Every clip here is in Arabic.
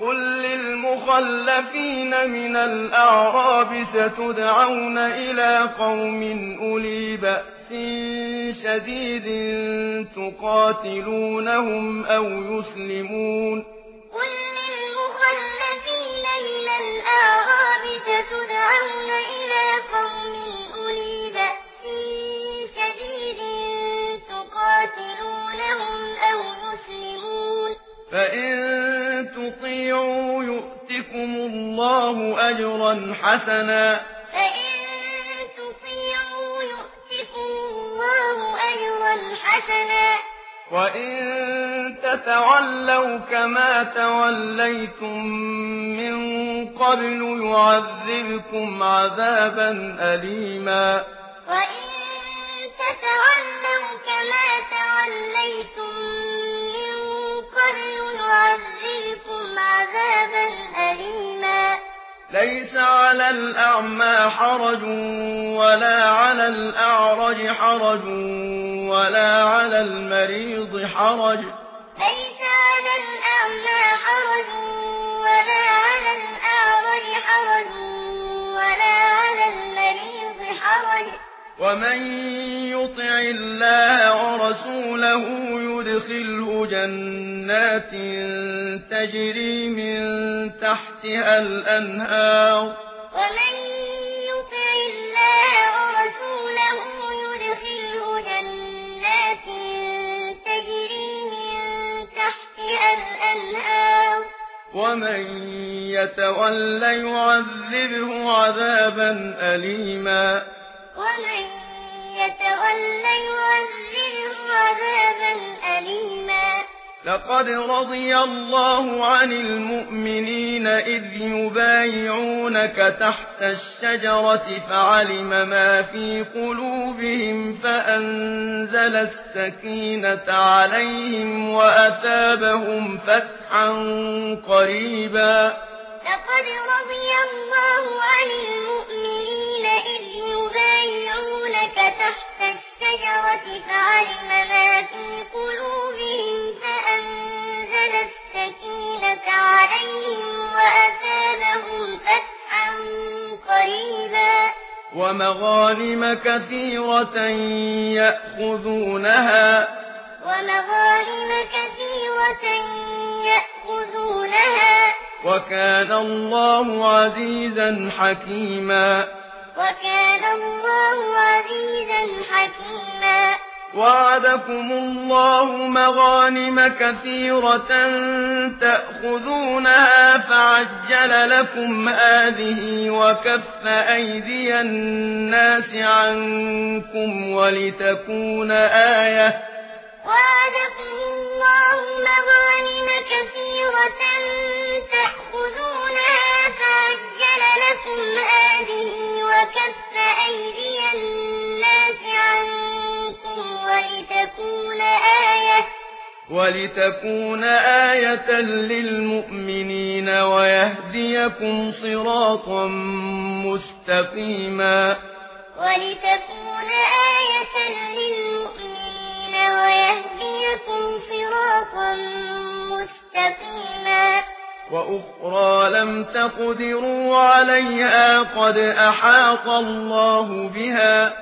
قل للمخلفين من الأعراب ستدعون إلى قوم أولي بأس شديد تقاتلونهم أو يسلمون قل للمخلفين من الأعراب ستدعون إلى قوم أولي بأس شديد تقاتلونهم أو يسلمون فإن تطيعوا يؤتكم الله أجرا حسنا وإن تتولوا كما توليتم من قبل يعذبكم عذابا أليما وإن تتولوا كما توليتم من قبل يعذبكم عذابا أليما ليس على الأعمى حرج ولا على الأعرج حرج ولا على المريض حرج ليس على الأعمى حرج ولا على الأعرج حرج ولا على المريض حرج ومن يطع الله ورسوله يدخله جنات تجري من تحتها الأنهار ومن يطع الله ورسوله يدخله جنات تجري من تحتها الأنهار ومن يتول يعذبه عذابا أليما ومن يتول يعذبه عذابا أليما لقد رضي الله عن المؤمنين إذ يبايعونك تحت الشجرة فعلم ما في قلوبهم فأنزل السكينة عليهم وأثابهم فتحا قريبا لقد رضي الله عن المؤمنين إذ يبايعونك تحت الشجرة فعلم ما في قلوبهم فأنزل السكينة عليهم وأثابهم فتحا قريبا ومغانم كثيرة يأخذونها وكان الله عزيزا حكيما وعدكم الله مغانم كثيرة تأخذونها فعجل لكم هذه وكف أيدي الناس عنكم ولتكون آية وعدكم الله مغانم كثيرة تأخذونها فعجل لكم هذه وكف أيدي الناس عنكم ولتكون آية للمؤمنين ويهديكم صراطا مستقيما ولتكون آية للمؤمنين ويهديكم صراطا مستقيما وأخرى لم تقدروا عليها قد أحاط الله بها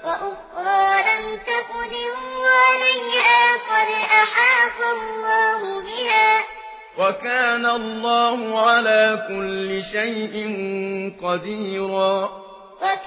وكان الله على كل شيء قديرا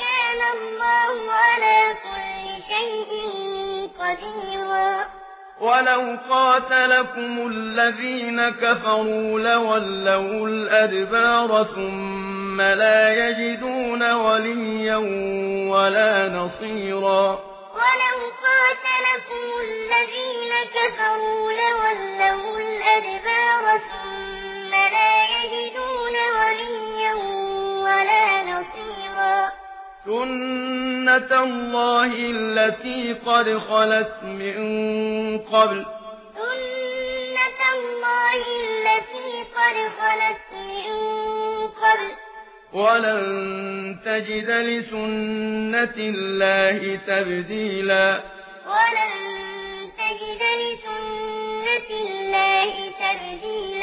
ولو قاتلكم الذين كفروا لولوا الأدبار ثم لا يجدون وليا ولا نصيرا ولو قاتلكم الذين كفروا لولوا الأدبار ثم لا يجدون وليا ولا نصيرا سنة الله التي قد خلت من قبل ولن تجد لسنة الله تبديلا ولن تجد لسنة الله تبديلا